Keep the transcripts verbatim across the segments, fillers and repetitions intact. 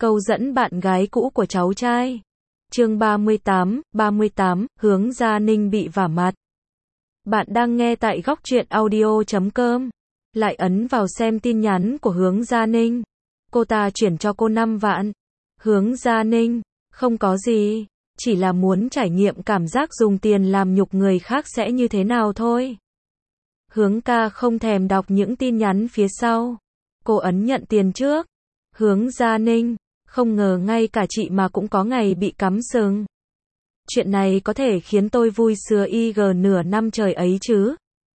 Câu dẫn bạn gái cũ của cháu trai. Chương ba mươi tám, ba mươi tám, Hướng Gia Ninh bị vả mặt. Bạn đang nghe tại góc truyện audio chấm com. Lại ấn vào xem tin nhắn của Hướng Gia Ninh. Cô ta chuyển cho cô năm vạn. Hướng Gia Ninh, không có gì, chỉ là muốn trải nghiệm cảm giác dùng tiền làm nhục người khác sẽ như thế nào thôi. Hướng ca không thèm đọc những tin nhắn phía sau. Cô ấn nhận tiền trước. Hướng Gia Ninh, không ngờ ngay cả chị mà cũng có ngày bị cắm sừng. Chuyện này có thể khiến tôi vui sướng y g nửa năm trời ấy chứ.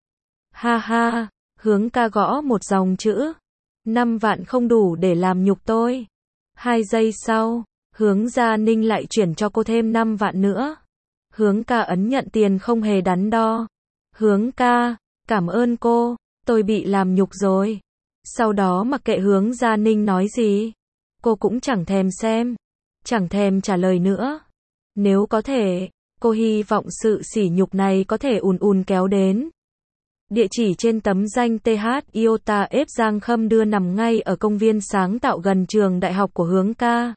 Ha ha, Hướng ca gõ một dòng chữ. Năm vạn không đủ để làm nhục tôi. Hai giây sau, Hướng Gia Ninh lại chuyển cho cô thêm năm vạn nữa. Hướng ca ấn nhận tiền không hề đắn đo. Hướng ca, cảm ơn cô, tôi bị làm nhục rồi. Sau đó mặc kệ Hướng Gia Ninh nói gì, cô cũng chẳng thèm xem, chẳng thèm trả lời nữa. Nếu có thể, cô hy vọng sự sỉ nhục này có thể ùn ùn kéo đến. Địa chỉ trên tấm danh tê hát Iota F Giang Khâm đưa nằm ngay ở công viên sáng tạo gần trường đại học của Hướng ca.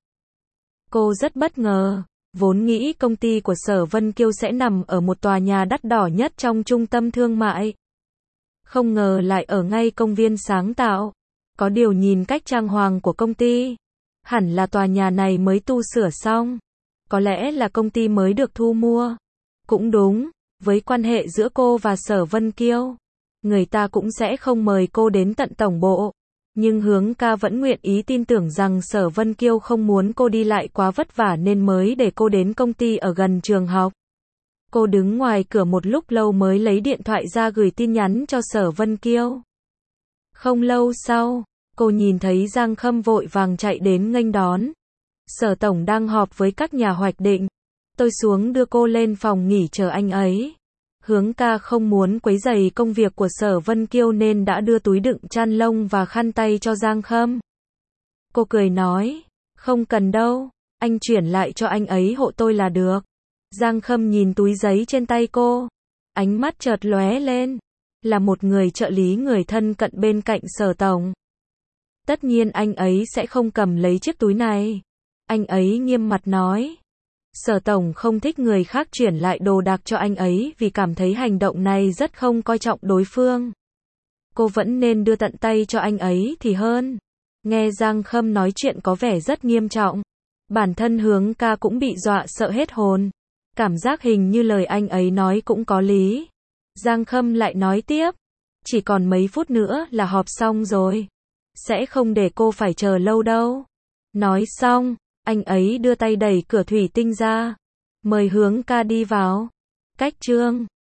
Cô rất bất ngờ, vốn nghĩ công ty của Sở Vân Kiêu sẽ nằm ở một tòa nhà đắt đỏ nhất trong trung tâm thương mại. Không ngờ lại ở ngay công viên sáng tạo. Có điều nhìn cách trang hoàng của công ty, hẳn là tòa nhà này mới tu sửa xong. Có lẽ là công ty mới được thu mua. Cũng đúng, với quan hệ giữa cô và Sở Vân Kiêu, người ta cũng sẽ không mời cô đến tận tổng bộ. Nhưng Hướng ca vẫn nguyện ý tin tưởng rằng Sở Vân Kiêu không muốn cô đi lại quá vất vả nên mới để cô đến công ty ở gần trường học. Cô đứng ngoài cửa một lúc lâu mới lấy điện thoại ra gửi tin nhắn cho Sở Vân Kiêu. Không lâu sau, cô nhìn thấy Giang Khâm vội vàng chạy đến nghênh đón. Sở tổng đang họp với các nhà hoạch định. Tôi xuống đưa cô lên phòng nghỉ chờ anh ấy. Hướng ca không muốn quấy rầy công việc của Sở Vân Kiêu nên đã đưa túi đựng chăn lông và khăn tay cho Giang Khâm. Cô cười nói, không cần đâu, anh chuyển lại cho anh ấy hộ tôi là được. Giang Khâm nhìn túi giấy trên tay cô, ánh mắt chợt lóe lên, là một người trợ lý người thân cận bên cạnh Sở tổng. Tất nhiên anh ấy sẽ không cầm lấy chiếc túi này. Anh ấy nghiêm mặt nói, Sở tổng không thích người khác chuyển lại đồ đạc cho anh ấy vì cảm thấy hành động này rất không coi trọng đối phương. Cô vẫn nên đưa tận tay cho anh ấy thì hơn. Nghe Giang Khâm nói chuyện có vẻ rất nghiêm trọng. Bản thân Hướng ca cũng bị dọa sợ hết hồn. Cảm giác hình như lời anh ấy nói cũng có lý. Giang Khâm lại nói tiếp, chỉ còn mấy phút nữa là họp xong rồi. Sẽ không để cô phải chờ lâu đâu. Nói xong, anh ấy đưa tay đẩy cửa thủy tinh ra. Mời Hướng ca đi vào. Cách chương